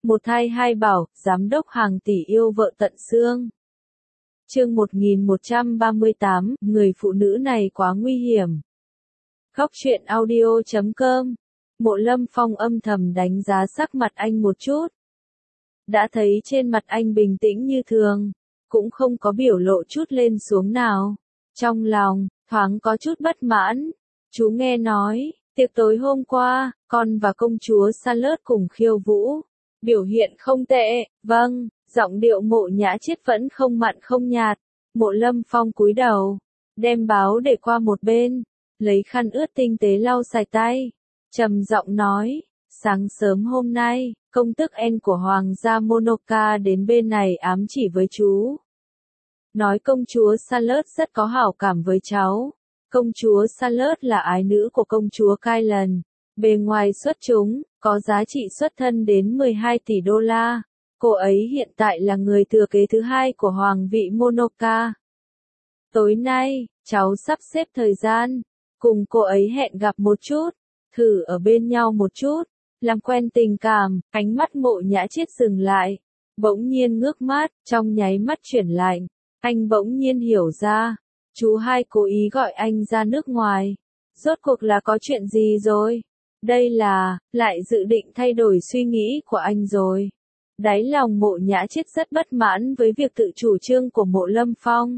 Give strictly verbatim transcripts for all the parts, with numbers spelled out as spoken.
Một thai hai bảo, giám đốc hàng tỷ yêu vợ tận xương. Chương một nghìn một trăm ba mươi tám, người phụ nữ này quá nguy hiểm. Góc truyện audio chấm com. Mộ Lâm Phong âm thầm đánh giá sắc mặt anh một chút. Đã thấy trên mặt anh bình tĩnh như thường, cũng không có biểu lộ chút lên xuống nào. Trong lòng, thoáng có chút bất mãn. Chú nghe nói, tiệc tối hôm qua, con và công chúa Charlotte cùng khiêu vũ. Biểu hiện không tệ, vâng, giọng điệu Mộ Nhã Chiết vẫn không mặn không nhạt. Mộ Lâm Phong cúi đầu, đem báo để qua một bên, lấy khăn ướt tinh tế lau sạch tay, trầm giọng nói, sáng sớm hôm nay, công tước En của Hoàng gia Monaco đến bên này ám chỉ với chú. Nói công chúa Charlotte rất có hảo cảm với cháu. Công chúa Charlotte là ái nữ của công chúa Kylan, bề ngoài xuất chúng, có giá trị xuất thân đến mười hai tỷ đô la. Cô ấy hiện tại là người thừa kế thứ hai của Hoàng vị Monaco. Tối nay, cháu sắp xếp thời gian, cùng cô ấy hẹn gặp một chút, thử ở bên nhau một chút, làm quen tình cảm. Ánh mắt Mộ Nhã Chiết dừng lại, bỗng nhiên ngước mắt, trong nháy mắt chuyển lạnh. Anh bỗng nhiên hiểu ra, chú hai cố ý gọi anh ra nước ngoài. Rốt cuộc là có chuyện gì rồi? Đây là, lại dự định thay đổi suy nghĩ của anh rồi. Đáy lòng Mộ Nhã Chiết rất bất mãn với việc tự chủ trương của Mộ Lâm Phong.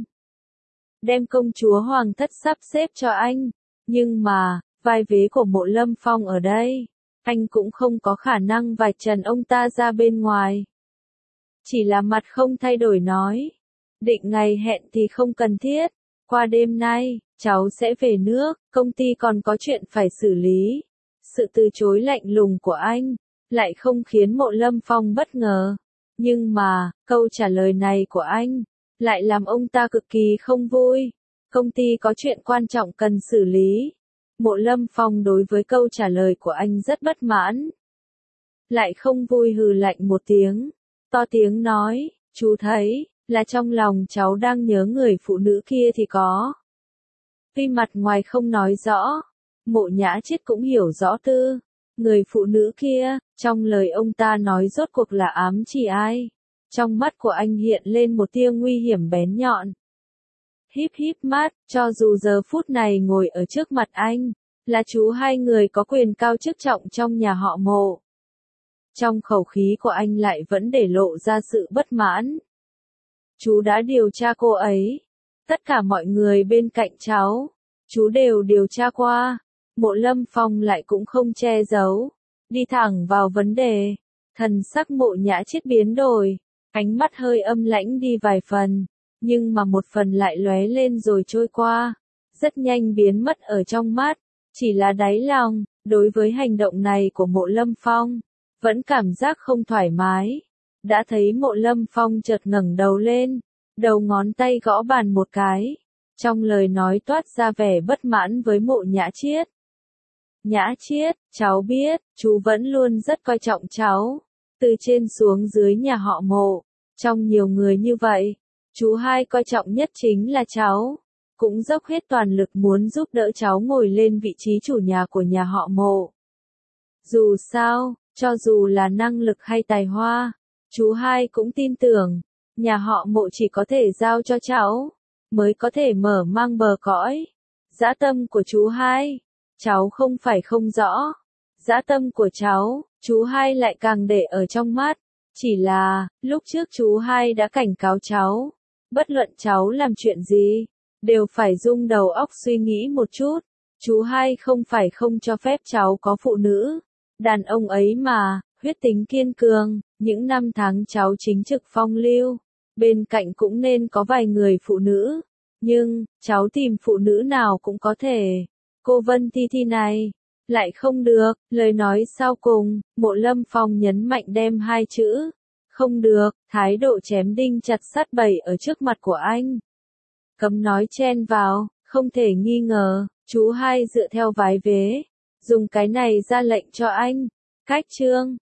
Đem công chúa Hoàng thất sắp xếp cho anh. Nhưng mà, vai vế của Mộ Lâm Phong ở đây, anh cũng không có khả năng vạch trần ông ta ra bên ngoài. Chỉ là mặt không thay đổi nói. Định ngày hẹn thì không cần thiết. Qua đêm nay, cháu sẽ về nước, công ty còn có chuyện phải xử lý. Sự từ chối lạnh lùng của anh, lại không khiến Mộ Lâm Phong bất ngờ. Nhưng mà, câu trả lời này của anh, lại làm ông ta cực kỳ không vui. Công ty có chuyện quan trọng cần xử lý. Mộ Lâm Phong đối với câu trả lời của anh rất bất mãn. Lại không vui hừ lạnh một tiếng, to tiếng nói, chú thấy, là trong lòng cháu đang nhớ người phụ nữ kia thì có. Tuy mặt ngoài không nói rõ, Mộ Nhã Chiết cũng hiểu rõ tư. Người phụ nữ kia, trong lời ông ta nói rốt cuộc là ám chỉ ai. Trong mắt của anh hiện lên một tia nguy hiểm bén nhọn. Híp híp mắt, cho dù giờ phút này ngồi ở trước mặt anh, là chú hai người có quyền cao chức trọng trong nhà họ Mộ. Trong khẩu khí của anh lại vẫn để lộ ra sự bất mãn. Chú đã điều tra cô ấy. Tất cả mọi người bên cạnh cháu, chú đều điều tra qua. Mộ Lâm Phong lại cũng không che giấu, đi thẳng vào vấn đề. Thần sắc Mộ Nhã Chiết biến đổi, ánh mắt hơi âm lãnh đi vài phần, nhưng mà một phần lại lóe lên rồi trôi qua, rất nhanh biến mất ở trong mắt. Chỉ là đáy lòng, đối với hành động này của Mộ Lâm Phong, vẫn cảm giác không thoải mái. Đã thấy Mộ Lâm Phong chợt ngẩng đầu lên, đầu ngón tay gõ bàn một cái, trong lời nói toát ra vẻ bất mãn với Mộ Nhã Chiết. Nhã Chiết, cháu biết, chú vẫn luôn rất coi trọng cháu. Từ trên xuống dưới nhà họ Mộ, trong nhiều người như vậy, chú hai coi trọng nhất chính là cháu. Cũng dốc hết toàn lực muốn giúp đỡ cháu ngồi lên vị trí chủ nhà của nhà họ Mộ. Dù sao, cho dù là năng lực hay tài hoa, chú hai cũng tin tưởng, nhà họ Mộ chỉ có thể giao cho cháu, mới có thể mở mang bờ cõi. Dã tâm của chú hai, cháu không phải không rõ. Dã tâm của cháu, chú hai lại càng để ở trong mắt. Chỉ là, lúc trước chú hai đã cảnh cáo cháu, bất luận cháu làm chuyện gì, đều phải dung đầu óc suy nghĩ một chút. Chú hai không phải không cho phép cháu có phụ nữ. Đàn ông ấy mà, huyết tính kiên cường, những năm tháng cháu chính trực phong lưu, bên cạnh cũng nên có vài người phụ nữ. Nhưng, cháu tìm phụ nữ nào cũng có thể. Cô Vân Thi Thi này, lại không được. Lời nói sau cùng, Mộ Lâm Phong nhấn mạnh đem hai chữ, không được, thái độ chém đinh chặt sắt bày ở trước mặt của anh. Cấm nói chen vào, không thể nghi ngờ, chú hai dựa theo vái vế, dùng cái này ra lệnh cho anh. Cách chương,